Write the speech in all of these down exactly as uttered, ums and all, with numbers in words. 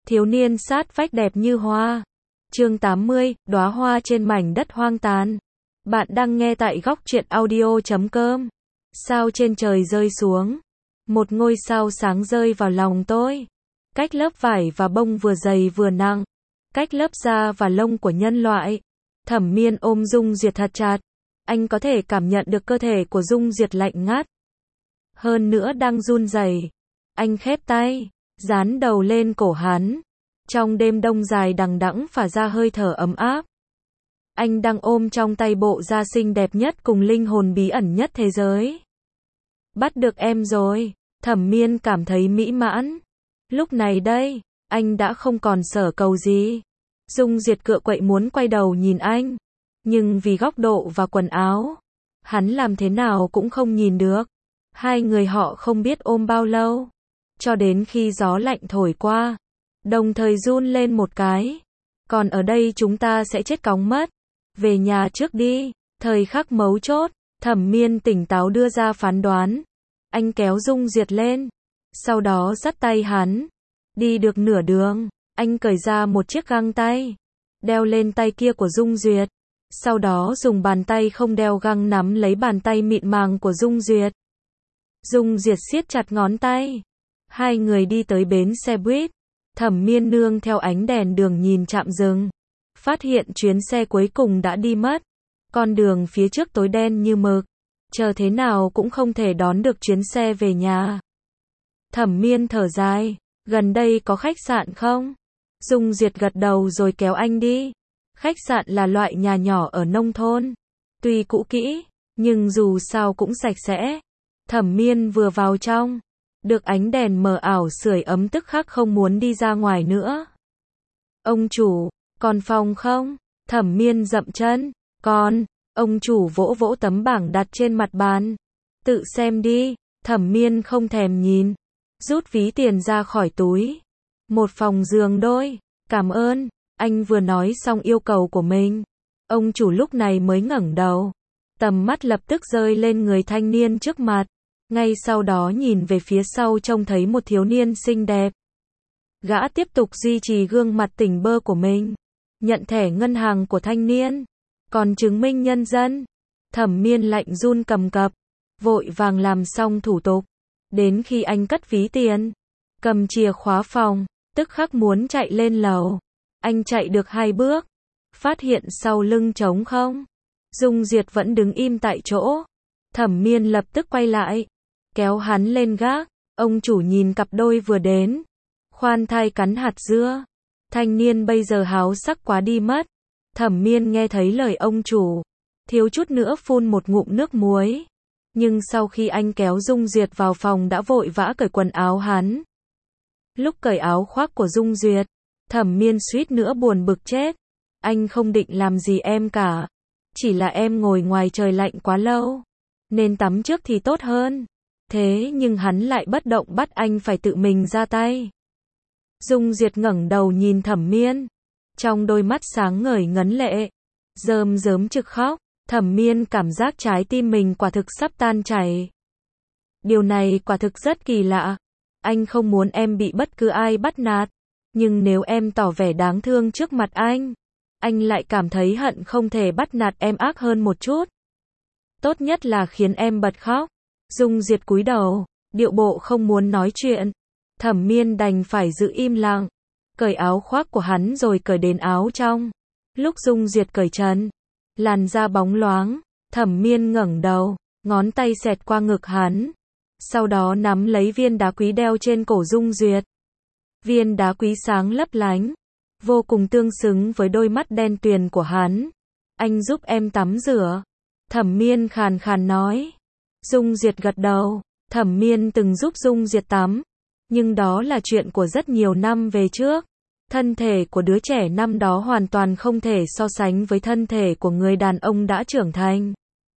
Thiếu niên sát vách đẹp như hoa. Chương tám mươi, đóa hoa trên mảnh đất hoang tàn. Bạn đang nghe tại góc truyện audio chấm com. Sao trên trời rơi xuống. Một ngôi sao sáng rơi vào lòng tôi. Cách lớp vải và bông vừa dày vừa nặng. Cách lớp da và lông của nhân loại. Thẩm Miên ôm Dung Duyệt thật chặt. Anh có thể cảm nhận được cơ thể của Dung Duyệt lạnh ngắt. Hơn nữa đang run rẩy. Anh khép tay, dán đầu lên cổ hắn. Trong đêm đông dài đằng đẵng phả ra hơi thở ấm áp. Anh đang ôm trong tay bộ da xinh đẹp nhất cùng linh hồn bí ẩn nhất thế giới. Bắt được em rồi, Thẩm Miên cảm thấy mỹ mãn. Lúc này đây, anh đã không còn sở cầu gì. Dung Duyệt cựa quậy muốn quay đầu nhìn anh. Nhưng vì góc độ và quần áo, hắn làm thế nào cũng không nhìn được. Hai người họ không biết ôm bao lâu. Cho đến khi gió lạnh thổi qua, đồng thời run lên một cái. Còn ở đây chúng ta sẽ chết cóng mất. Về nhà trước đi. Thời khắc mấu chốt, Thẩm Miên tỉnh táo đưa ra phán đoán. Anh kéo Dung Duyệt lên. Sau đó dắt tay hắn. Đi được nửa đường, anh cởi ra một chiếc găng tay. Đeo lên tay kia của Dung Duyệt. Sau đó dùng bàn tay không đeo găng nắm lấy bàn tay mịn màng của Dung Duyệt. Dung Duyệt siết chặt ngón tay. Hai người đi tới bến xe buýt. Thẩm Miên nương theo ánh đèn đường nhìn trạm dừng. Phát hiện chuyến xe cuối cùng đã đi mất. Con đường phía trước tối đen như mực. Chờ thế nào cũng không thể đón được chuyến xe về nhà. Thẩm Miên thở dài. Gần đây có khách sạn không? Dung Duyệt gật đầu rồi kéo anh đi. Khách sạn là loại nhà nhỏ ở nông thôn. Tuy cũ kỹ, nhưng dù sao cũng sạch sẽ. Thẩm Miên vừa vào trong. Được ánh đèn mờ ảo sưởi ấm tức khắc không muốn đi ra ngoài nữa. Ông chủ, còn phòng không? Thẩm Miên dậm chân. Còn, ông chủ vỗ vỗ tấm bảng đặt trên mặt bàn. Tự xem đi. Thẩm Miên không thèm nhìn. Rút ví tiền ra khỏi túi. Một phòng giường đôi. Cảm ơn. Anh vừa nói xong yêu cầu của mình. Ông chủ lúc này mới ngẩng đầu. Tầm mắt lập tức rơi lên người thanh niên trước mặt. Ngay sau đó nhìn về phía sau trông thấy một thiếu niên xinh đẹp. Gã tiếp tục duy trì gương mặt tỉnh bơ của mình. Nhận thẻ ngân hàng của thanh niên. Còn chứng minh nhân dân. Thẩm Miên lạnh run cầm cập. Vội vàng làm xong thủ tục. Đến khi anh cất ví tiền. Cầm chìa khóa phòng. Tức khắc muốn chạy lên lầu. Anh chạy được hai bước. Phát hiện sau lưng trống không. Dung Duyệt vẫn đứng im tại chỗ. Thẩm Miên lập tức quay lại. Kéo hắn lên gác. Ông chủ nhìn cặp đôi vừa đến. Khoan thai cắn hạt dưa. Thanh niên bây giờ háo sắc quá đi mất. Thẩm Miên nghe thấy lời ông chủ. Thiếu chút nữa phun một ngụm nước muối. Nhưng sau khi anh kéo Dung Duyệt vào phòng đã vội vã cởi quần áo hắn. Lúc cởi áo khoác của Dung Duyệt, Thẩm Miên suýt nữa buồn bực chết. Anh không định làm gì em cả. Chỉ là em ngồi ngoài trời lạnh quá lâu. Nên tắm trước thì tốt hơn. Thế nhưng hắn lại bất động bắt anh phải tự mình ra tay. Dung Duyệt ngẩng đầu nhìn Thẩm Miên. Trong đôi mắt sáng ngời ngấn lệ. Rơm rớm trực khóc. Thẩm Miên cảm giác trái tim mình quả thực sắp tan chảy. Điều này quả thực rất kỳ lạ. Anh không muốn em bị bất cứ ai bắt nạt. Nhưng nếu em tỏ vẻ đáng thương trước mặt anh, anh lại cảm thấy hận không thể bắt nạt em ác hơn một chút. Tốt nhất là khiến em bật khóc. Dung Duyệt cúi đầu, điệu bộ không muốn nói chuyện. Thẩm Miên đành phải giữ im lặng. Cởi áo khoác của hắn rồi cởi đến áo trong. Lúc Dung Duyệt cởi trần, làn da bóng loáng. Thẩm Miên ngẩng đầu, ngón tay xẹt qua ngực hắn. Sau đó nắm lấy viên đá quý đeo trên cổ Dung Duyệt. Viên đá quý sáng lấp lánh, vô cùng tương xứng với đôi mắt đen tuyền của hắn. Anh giúp em tắm rửa. Thẩm Miên khàn khàn nói. Dung Duyệt gật đầu. Thẩm Miên từng giúp Dung Duyệt tắm. Nhưng đó là chuyện của rất nhiều năm về trước. Thân thể của đứa trẻ năm đó hoàn toàn không thể so sánh với thân thể của người đàn ông đã trưởng thành.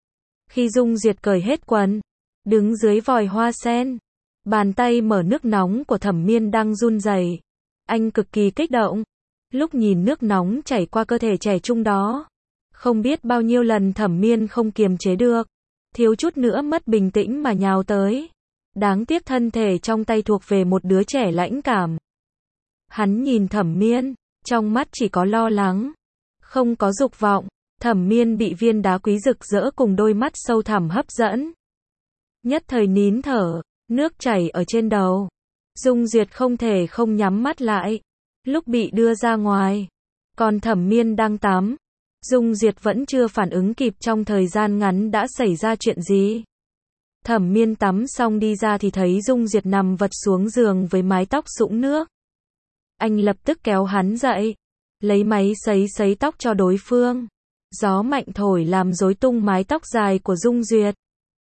Khi Dung Duyệt cởi hết quần, đứng dưới vòi hoa sen, bàn tay mở nước nóng của Thẩm Miên đang run rẩy. Anh cực kỳ kích động. Lúc nhìn nước nóng chảy qua cơ thể trẻ trung đó, không biết bao nhiêu lần Thẩm Miên không kiềm chế được, thiếu chút nữa mất bình tĩnh mà nhào tới. Đáng tiếc thân thể trong tay thuộc về một đứa trẻ lãnh cảm. Hắn nhìn Thẩm Miên, trong mắt chỉ có lo lắng, không có dục vọng. Thẩm Miên bị viên đá quý rực rỡ cùng đôi mắt sâu thẳm hấp dẫn. Nhất thời nín thở, nước chảy ở trên đầu. Dung Duyệt không thể không nhắm mắt lại. Lúc bị đưa ra ngoài, còn Thẩm Miên đang tắm. Dung Duyệt vẫn chưa phản ứng kịp trong thời gian ngắn đã xảy ra chuyện gì. Thẩm Miên tắm xong đi ra thì thấy Dung Duyệt nằm vật xuống giường với mái tóc sũng nước. Anh lập tức kéo hắn dậy, lấy máy sấy sấy tóc cho đối phương. Gió mạnh thổi làm rối tung mái tóc dài của Dung Duyệt.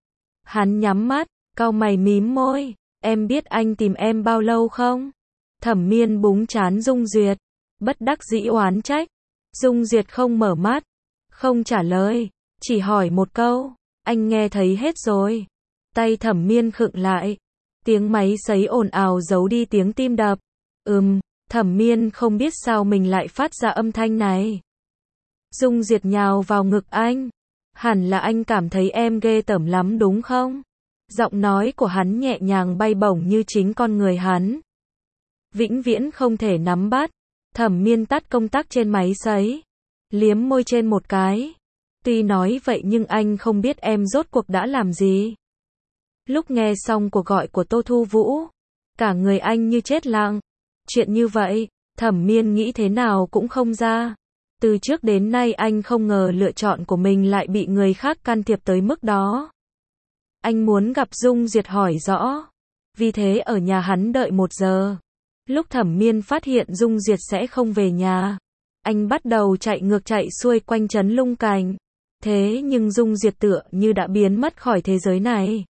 Hắn nhắm mắt, cau mày mím môi. Em biết anh tìm em bao lâu không? Thẩm Miên búng trán Dung Duyệt, bất đắc dĩ oán trách. Dung Duyệt không mở mắt, không trả lời, chỉ hỏi một câu. Anh nghe thấy hết rồi. Tay Thẩm Miên khựng lại. Tiếng máy sấy ồn ào giấu đi tiếng tim đập. Ừm, Thẩm Miên không biết sao mình lại phát ra âm thanh này. Dung Duyệt nhào vào ngực anh. Hẳn là anh cảm thấy em ghê tởm lắm đúng không? Giọng nói của hắn nhẹ nhàng bay bổng như chính con người hắn. Vĩnh viễn không thể nắm bắt. Thẩm Miên tắt công tắc trên máy sấy, liếm môi trên một cái. Tuy nói vậy nhưng anh không biết em rốt cuộc đã làm gì. Lúc nghe xong cuộc gọi của Tô Thu Vũ, cả người anh như chết lặng. Chuyện như vậy, Thẩm Miên nghĩ thế nào cũng không ra. Từ trước đến nay anh không ngờ lựa chọn của mình lại bị người khác can thiệp tới mức đó. Anh muốn gặp Dung Duyệt hỏi rõ. Vì thế ở nhà hắn đợi một giờ. Lúc Thẩm Miên phát hiện Dung Duyệt sẽ không về nhà, anh bắt đầu chạy ngược chạy xuôi quanh trấn Lung Cảnh. Thế nhưng Dung Duyệt tựa như đã biến mất khỏi thế giới này.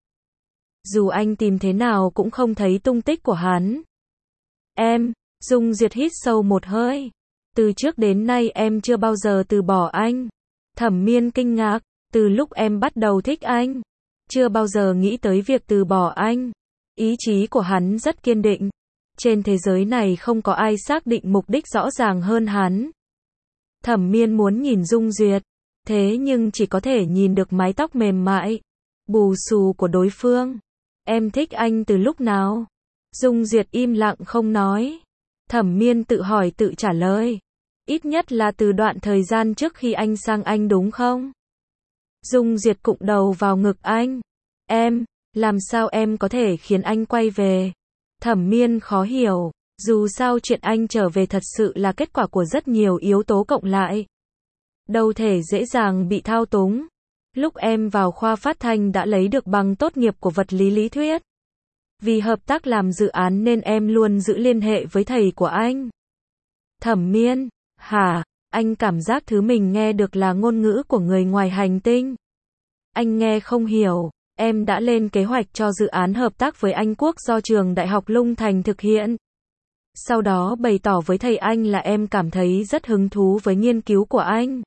Dù anh tìm thế nào cũng không thấy tung tích của hắn. Em, Dung Duyệt hít sâu một hơi. Từ trước đến nay em chưa bao giờ từ bỏ anh. Thẩm Miên kinh ngạc, từ lúc em bắt đầu thích anh, chưa bao giờ nghĩ tới việc từ bỏ anh. Ý chí của hắn rất kiên định. Trên thế giới này không có ai xác định mục đích rõ ràng hơn hắn. Thẩm Miên muốn nhìn Dung Duyệt, thế nhưng chỉ có thể nhìn được mái tóc mềm mại, bù xù của đối phương. Em thích anh từ lúc nào? Dung Duyệt im lặng không nói. Thẩm Miên tự hỏi tự trả lời. Ít nhất là từ đoạn thời gian trước khi anh sang Anh đúng không? Dung Duyệt cụng đầu vào ngực anh. Em, làm sao em có thể khiến anh quay về? Thẩm Miên khó hiểu, dù sao chuyện anh trở về thật sự là kết quả của rất nhiều yếu tố cộng lại. Đâu thể dễ dàng bị thao túng. Lúc em vào khoa phát thanh đã lấy được bằng tốt nghiệp của vật lý lý thuyết. Vì hợp tác làm dự án nên em luôn giữ liên hệ với thầy của anh. Thẩm Miên, hả? Anh cảm giác thứ mình nghe được là ngôn ngữ của người ngoài hành tinh. Anh nghe không hiểu. Em đã lên kế hoạch cho dự án hợp tác với Anh Quốc do trường Đại học Lung Thành thực hiện. Sau đó bày tỏ với thầy anh là em cảm thấy rất hứng thú với nghiên cứu của anh.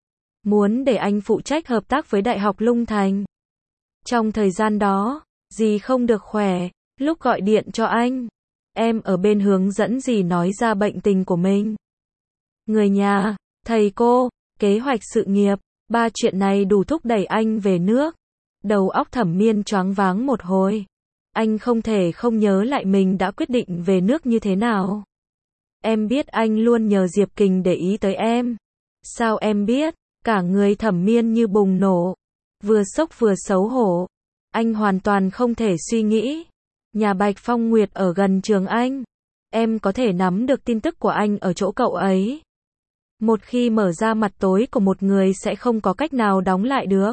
Muốn để anh phụ trách hợp tác với Đại học Lung Thành. Trong thời gian đó, dì không được khỏe, lúc gọi điện cho anh, em ở bên hướng dẫn dì nói ra bệnh tình của mình. Người nhà, thầy cô, kế hoạch sự nghiệp, ba chuyện này đủ thúc đẩy anh về nước. Đầu óc Thẩm Miên choáng váng một hồi. Anh không thể không nhớ lại mình đã quyết định về nước như thế nào. Em biết anh luôn nhờ Diệp Kình để ý tới em. Sao em biết? Cả người Thẩm Miên như bùng nổ. Vừa sốc vừa xấu hổ. Anh hoàn toàn không thể suy nghĩ. Nhà Bạch Phong Nguyệt ở gần trường anh. Em có thể nắm được tin tức của anh ở chỗ cậu ấy. Một khi mở ra mặt tối của một người sẽ không có cách nào đóng lại được.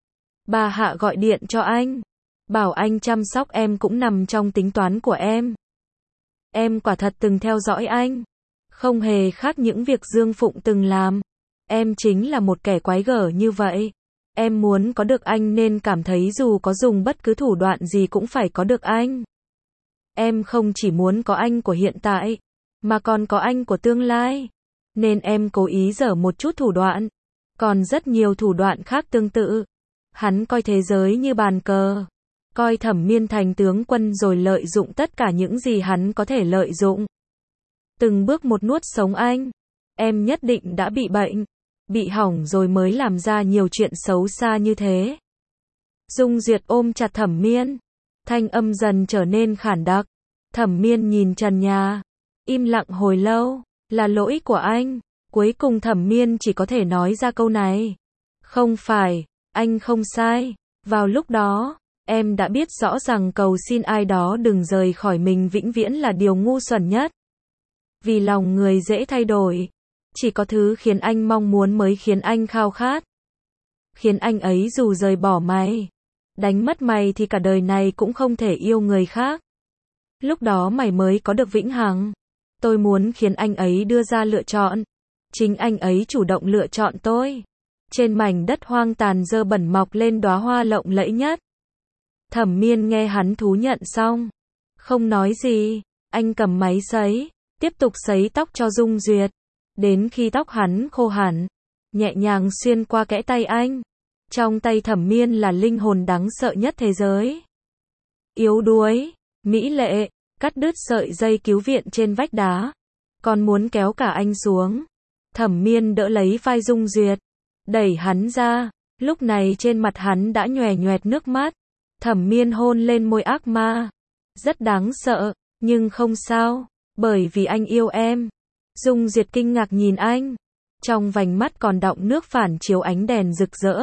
Bà Hạ gọi điện cho anh, bảo anh chăm sóc em cũng nằm trong tính toán của em. Em quả thật từng theo dõi anh, không hề khác những việc Dương Phụng từng làm. Em chính là một kẻ quái gở như vậy. Em muốn có được anh nên cảm thấy dù có dùng bất cứ thủ đoạn gì cũng phải có được anh. Em không chỉ muốn có anh của hiện tại, mà còn có anh của tương lai. Nên em cố ý dở một chút thủ đoạn. Còn rất nhiều thủ đoạn khác tương tự. Hắn coi thế giới như bàn cờ. Coi Thẩm Miên thành tướng quân rồi lợi dụng tất cả những gì hắn có thể lợi dụng. Từng bước một nuốt sống anh. Em nhất định đã bị bệnh. Bị hỏng rồi mới làm ra nhiều chuyện xấu xa như thế. Dung Duyệt ôm chặt Thẩm Miên. Thanh âm dần trở nên khản đặc. Thẩm Miên nhìn trần nhà. Im lặng hồi lâu. Là lỗi của anh. Cuối cùng Thẩm Miên chỉ có thể nói ra câu này. Không phải, anh không sai. Vào lúc đó, em đã biết rõ rằng cầu xin ai đó đừng rời khỏi mình vĩnh viễn là điều ngu xuẩn nhất. Vì lòng người dễ thay đổi. Chỉ có thứ khiến anh mong muốn mới khiến anh khao khát. Khiến anh ấy dù rời bỏ mày, đánh mất mày thì cả đời này cũng không thể yêu người khác. Lúc đó mày mới có được vĩnh hằng. Tôi muốn khiến anh ấy đưa ra lựa chọn. Chính anh ấy chủ động lựa chọn tôi. Trên mảnh đất hoang tàn dơ bẩn mọc lên đóa hoa lộng lẫy nhất. Thẩm Miên nghe hắn thú nhận xong. Không nói gì. Anh cầm máy sấy. Tiếp tục sấy tóc cho Dung Duyệt. Đến khi tóc hắn khô hẳn. Nhẹ nhàng xuyên qua kẽ tay anh. Trong tay Thẩm Miên là linh hồn đáng sợ nhất thế giới. Yếu đuối. Mỹ lệ. Cắt đứt sợi dây cứu viện trên vách đá. Còn muốn kéo cả anh xuống. Thẩm Miên đỡ lấy vai Dung Duyệt. Đẩy hắn ra. Lúc này trên mặt hắn đã nhòe nhòe nước mắt. Thẩm Miên hôn lên môi ác ma. Rất đáng sợ. Nhưng không sao. Bởi vì anh yêu em. Dung Duyệt kinh ngạc nhìn anh. Trong vành mắt còn đọng nước phản chiếu ánh đèn rực rỡ.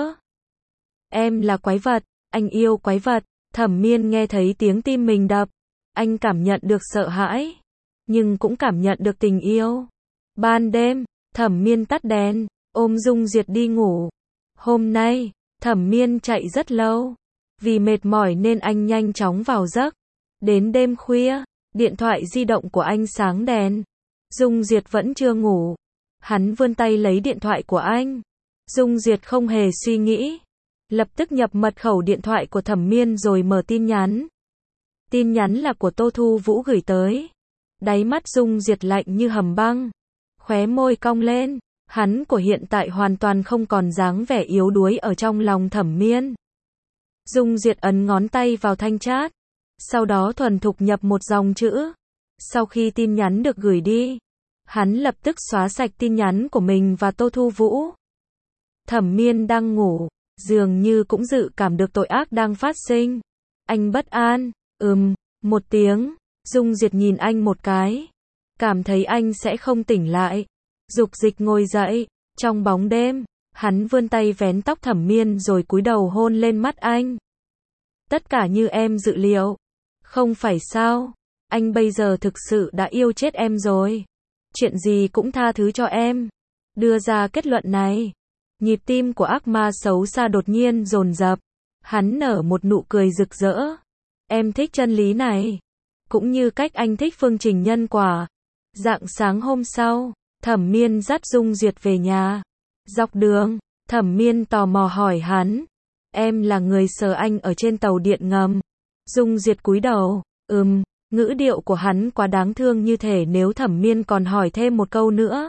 Em là quái vật. Anh yêu quái vật. Thẩm Miên nghe thấy tiếng tim mình đập. Anh cảm nhận được sợ hãi. Nhưng cũng cảm nhận được tình yêu. Ban đêm, Thẩm Miên tắt đèn. Ôm Dung Duyệt đi ngủ. Hôm nay, Thẩm Miên chạy rất lâu. Vì mệt mỏi nên anh nhanh chóng vào giấc. Đến đêm khuya, điện thoại di động của anh sáng đèn. Dung Duyệt vẫn chưa ngủ. Hắn vươn tay lấy điện thoại của anh. Dung Duyệt không hề suy nghĩ. Lập tức nhập mật khẩu điện thoại của Thẩm Miên rồi mở tin nhắn. Tin nhắn là của Tô Thu Vũ gửi tới. Đáy mắt Dung Duyệt lạnh như hầm băng. Khóe môi cong lên. Hắn của hiện tại hoàn toàn không còn dáng vẻ yếu đuối ở trong lòng Thẩm Miên. Dung Duyệt ấn ngón tay vào thanh chat. Sau đó thuần thục nhập một dòng chữ. Sau khi tin nhắn được gửi đi, hắn lập tức xóa sạch tin nhắn của mình và Tô Thu Vũ. Thẩm Miên đang ngủ, dường như cũng dự cảm được tội ác đang phát sinh. Anh bất an, ừm, một tiếng. Dung Duyệt nhìn anh một cái. Cảm thấy anh sẽ không tỉnh lại. Dục dịch ngồi dậy. Trong bóng đêm, hắn vươn tay vén tóc Thẩm Miên rồi cúi đầu hôn lên mắt anh. Tất cả như em dự liệu. Không phải sao? Anh bây giờ thực sự đã yêu chết em rồi. Chuyện gì cũng tha thứ cho em. Đưa ra kết luận này. Nhịp tim của ác ma xấu xa đột nhiên dồn dập. Hắn nở một nụ cười rực rỡ. Em thích chân lý này. Cũng như cách anh thích phương trình nhân quả. Rạng sáng hôm sau, Thẩm Miên dắt Dung Duyệt về nhà. Dọc đường, Thẩm Miên tò mò hỏi hắn. Em là người sờ anh ở trên tàu điện ngầm. Dung Duyệt cúi đầu. Ừm, ngữ điệu của hắn quá đáng thương như thể nếu Thẩm Miên còn hỏi thêm một câu nữa.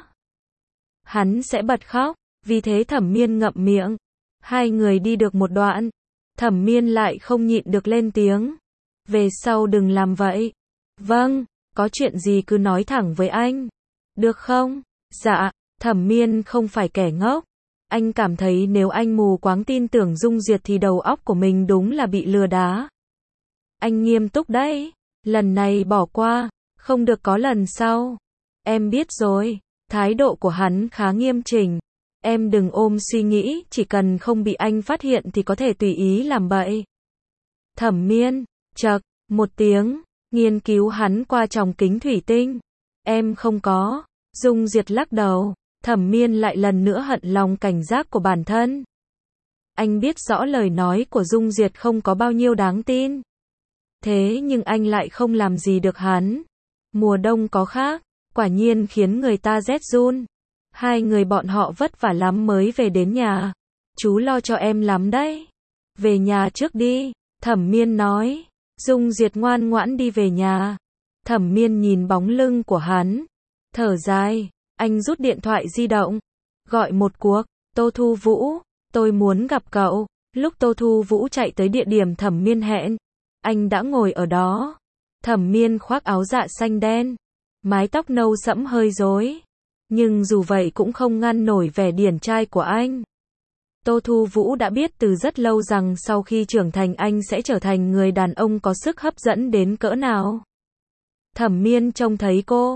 Hắn sẽ bật khóc. Vì thế Thẩm Miên ngậm miệng. Hai người đi được một đoạn. Thẩm Miên lại không nhịn được lên tiếng. Về sau đừng làm vậy. Vâng, có chuyện gì cứ nói thẳng với anh. Được không? Dạ, Thẩm Miên không phải kẻ ngốc. Anh cảm thấy nếu anh mù quáng tin tưởng Dung Duyệt thì đầu óc của mình đúng là bị lừa đá. Anh nghiêm túc đấy. Lần này bỏ qua. Không được có lần sau. Em biết rồi. Thái độ của hắn khá nghiêm chỉnh. Em đừng ôm suy nghĩ, chỉ cần không bị anh phát hiện thì có thể tùy ý làm bậy. Thẩm Miên, chậc, một tiếng, nghiên cứu hắn qua tròng kính thủy tinh. Em không có. Dung Duyệt lắc đầu. Thẩm Miên lại lần nữa hận lòng cảnh giác của bản thân. Anh biết rõ lời nói của Dung Duyệt không có bao nhiêu đáng tin. Thế nhưng anh lại không làm gì được hắn. Mùa đông có khác, quả nhiên khiến người ta rét run. Hai người bọn họ vất vả lắm mới về đến nhà. Chú lo cho em lắm đấy. Về nhà trước đi, Thẩm Miên nói. Dung Duyệt ngoan ngoãn đi về nhà. Thẩm Miên nhìn bóng lưng của hắn. Thở dài, anh rút điện thoại di động. Gọi một cuộc, Tô Thu Vũ, tôi muốn gặp cậu. Lúc Tô Thu Vũ chạy tới địa điểm Thẩm Miên hẹn, anh đã ngồi ở đó. Thẩm Miên khoác áo dạ xanh đen. Mái tóc nâu sẫm hơi rối. Nhưng dù vậy cũng không ngăn nổi vẻ điển trai của anh. Tô Thu Vũ đã biết từ rất lâu rằng sau khi trưởng thành anh sẽ trở thành người đàn ông có sức hấp dẫn đến cỡ nào. Thẩm Miên trông thấy cô,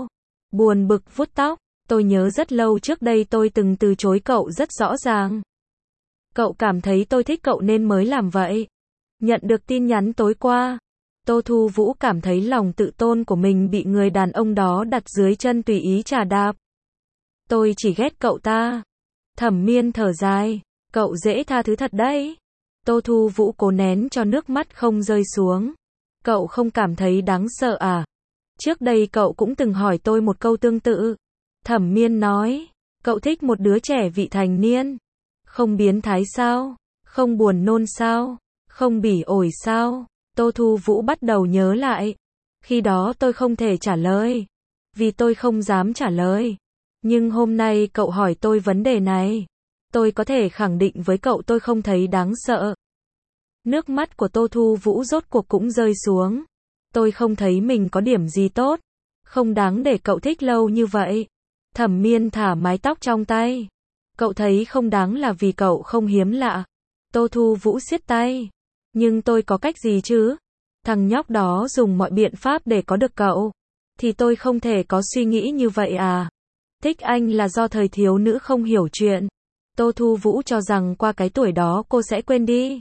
Buồn bực vuốt tóc, tôi nhớ rất lâu trước đây tôi từng từ chối cậu rất rõ ràng. Cậu cảm thấy tôi thích cậu nên mới làm vậy. Nhận được tin nhắn tối qua, Tô Thu Vũ cảm thấy lòng tự tôn của mình bị người đàn ông đó đặt dưới chân tùy ý chà đạp. Tôi chỉ ghét cậu ta. Thẩm Miên thở dài, cậu dễ tha thứ thật đấy. Tô Thu Vũ cố nén cho nước mắt không rơi xuống. Cậu không cảm thấy đáng sợ à? Trước đây cậu cũng từng hỏi tôi một câu tương tự. Thẩm Miên nói, cậu thích một đứa trẻ vị thành niên. Không biến thái sao? Không buồn nôn sao? Không bỉ ổi sao? Tô Thu Vũ bắt đầu nhớ lại. Khi đó tôi không thể trả lời. Vì tôi không dám trả lời. Nhưng hôm nay cậu hỏi tôi vấn đề này. Tôi có thể khẳng định với cậu tôi không thấy đáng sợ. Nước mắt của Tô Thu Vũ rốt cuộc cũng rơi xuống. Tôi không thấy mình có điểm gì tốt. Không đáng để cậu thích lâu như vậy. Thẩm Miên thả mái tóc trong tay. Cậu thấy không đáng là vì cậu không hiếm lạ. Tô Thu Vũ siết tay. Nhưng tôi có cách gì chứ? Thằng nhóc đó dùng mọi biện pháp để có được cậu. Thì tôi không thể có suy nghĩ như vậy à? Thích anh là do thời thiếu nữ không hiểu chuyện. Tô Thu Vũ cho rằng qua cái tuổi đó cô sẽ quên đi.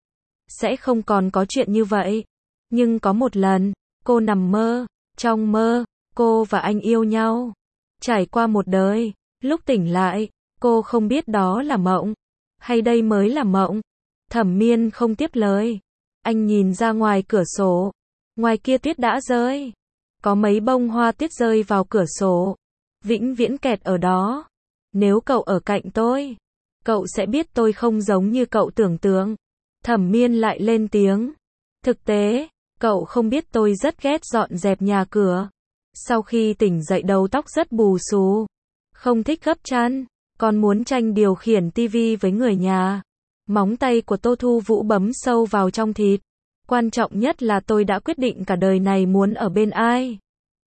Sẽ không còn có chuyện như vậy. Nhưng có một lần, cô nằm mơ. Trong mơ, cô và anh yêu nhau. Trải qua một đời, lúc tỉnh lại, cô không biết đó là mộng. Hay đây mới là mộng. Thẩm Miên không tiếp lời. Anh nhìn ra ngoài cửa sổ. Ngoài kia tuyết đã rơi. Có mấy bông hoa tuyết rơi vào cửa sổ. Vĩnh viễn kẹt ở đó. Nếu cậu ở cạnh tôi, cậu sẽ biết tôi không giống như cậu tưởng tượng. Thẩm Miên lại lên tiếng. Thực tế, cậu không biết tôi rất ghét dọn dẹp nhà cửa. Sau khi tỉnh dậy đầu tóc rất bù xù. Không thích gấp chăn. Còn muốn tranh điều khiển tivi với người nhà. Móng tay của Tô Thu Vũ bấm sâu vào trong thịt. Quan trọng nhất là tôi đã quyết định cả đời này muốn ở bên ai.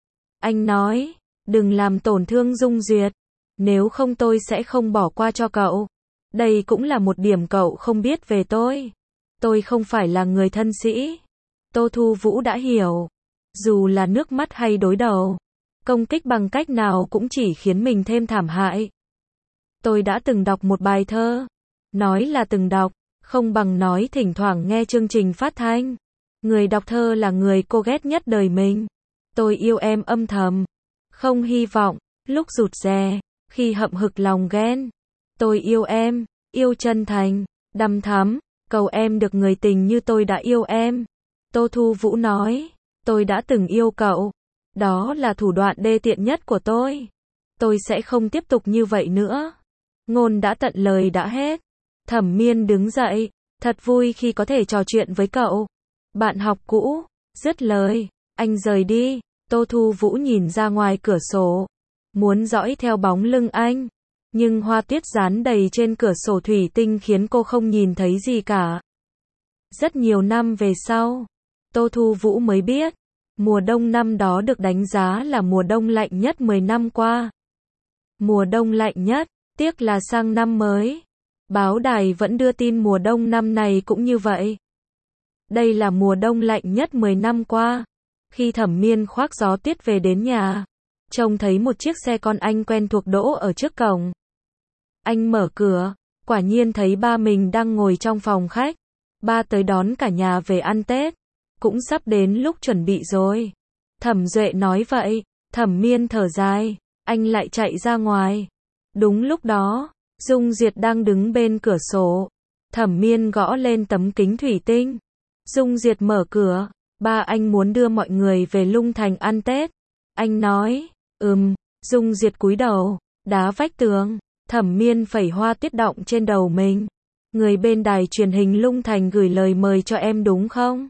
Anh nói, đừng làm tổn thương Dung Duyệt. Nếu không tôi sẽ không bỏ qua cho cậu. Đây cũng là một điểm cậu không biết về tôi. Tôi không phải là người thân sĩ. Tô Thu Vũ đã hiểu. Dù là nước mắt hay đối đầu, công kích bằng cách nào cũng chỉ khiến mình thêm thảm hại. Tôi đã từng đọc một bài thơ. Nói là từng đọc, không bằng nói thỉnh thoảng nghe chương trình phát thanh. Người đọc thơ là người cô ghét nhất đời mình. Tôi yêu em âm thầm. Không hy vọng, lúc rụt rè, khi hậm hực lòng ghen. Tôi yêu em, yêu chân thành, đăm thắm, cầu em được người tình như tôi đã yêu em. Tô Thu Vũ nói, tôi đã từng yêu cậu. Đó là thủ đoạn đê tiện nhất của tôi. Tôi sẽ không tiếp tục như vậy nữa. Ngôn đã tận lời đã hết. Thẩm Miên đứng dậy, thật vui khi có thể trò chuyện với cậu. Bạn học cũ, dứt lời, anh rời đi. Tô Thu Vũ nhìn ra ngoài cửa sổ, muốn dõi theo bóng lưng anh. Nhưng hoa tuyết dán đầy trên cửa sổ thủy tinh khiến cô không nhìn thấy gì cả. Rất nhiều năm về sau, Tô Thu Vũ mới biết, mùa đông năm đó được đánh giá là mùa đông lạnh nhất mười năm qua. Mùa đông lạnh nhất, tiếc là sang năm mới. Báo đài vẫn đưa tin mùa đông năm này cũng như vậy. Đây là mùa đông lạnh nhất mười năm qua. Khi Thẩm Miên khoác gió tuyết về đến nhà, trông thấy một chiếc xe con anh quen thuộc đỗ ở trước cổng. Anh mở cửa, quả nhiên thấy ba mình đang ngồi trong phòng khách. Ba tới đón cả nhà về ăn Tết. Cũng sắp đến lúc chuẩn bị rồi. Thẩm Duệ nói vậy. Thẩm Miên thở dài. Anh lại chạy ra ngoài. Đúng lúc đó, Dung Duyệt đang đứng bên cửa sổ. Thẩm Miên gõ lên tấm kính thủy tinh. Dung Duyệt mở cửa. Ba anh muốn đưa mọi người về Lung Thành ăn Tết. Anh nói, ừm. Dung Duyệt cúi đầu, đá vách tường. Thẩm Miên phẩy hoa tuyết động trên đầu mình. Người bên đài truyền hình Lung Thành gửi lời mời cho em đúng không?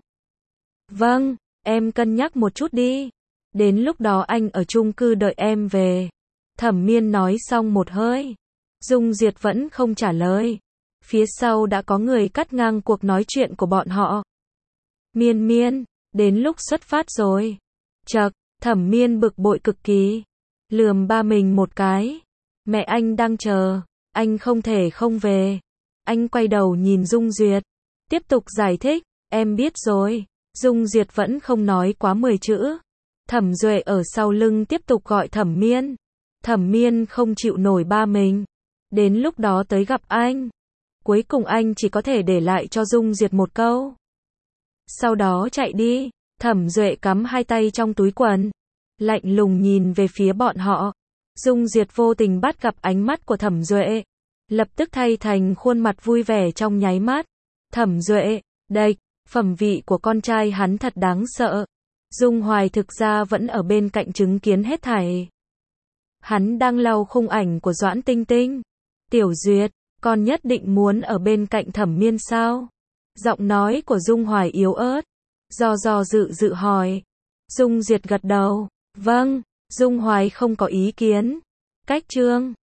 Vâng, em cân nhắc một chút đi. Đến lúc đó anh ở chung cư đợi em về. Thẩm Miên nói xong một hơi. Dung Duyệt vẫn không trả lời. Phía sau đã có người cắt ngang cuộc nói chuyện của bọn họ. Miên Miên, đến lúc xuất phát rồi. Chậc, Thẩm Miên bực bội cực kỳ. Lườm ba mình một cái. Mẹ anh đang chờ, anh không thể không về. Anh quay đầu nhìn Dung Duyệt. Tiếp tục giải thích, em biết rồi. Dung Duyệt vẫn không nói quá mười chữ. Thẩm Duệ ở sau lưng tiếp tục gọi Thẩm Miên. Thẩm Miên không chịu nổi ba mình. Đến lúc đó tới gặp anh. Cuối cùng anh chỉ có thể để lại cho Dung Duyệt một câu. Sau đó chạy đi. Thẩm Duệ cắm hai tay trong túi quần. Lạnh lùng nhìn về phía bọn họ. Dung Duyệt vô tình bắt gặp ánh mắt của Thẩm Duệ. Lập tức thay thành khuôn mặt vui vẻ trong nháy mắt. Thẩm Duệ, đây, phẩm vị của con trai hắn thật đáng sợ. Dung Hoài thực ra vẫn ở bên cạnh chứng kiến hết thảy. Hắn đang lau khung ảnh của Doãn Tinh Tinh. Tiểu Duyệt, con nhất định muốn ở bên cạnh Thẩm Miên sao? Giọng nói của Dung Hoài yếu ớt. Do do dự dự hỏi. Dung Duyệt gật đầu. Vâng, Dung Hoài không có ý kiến. Cách chương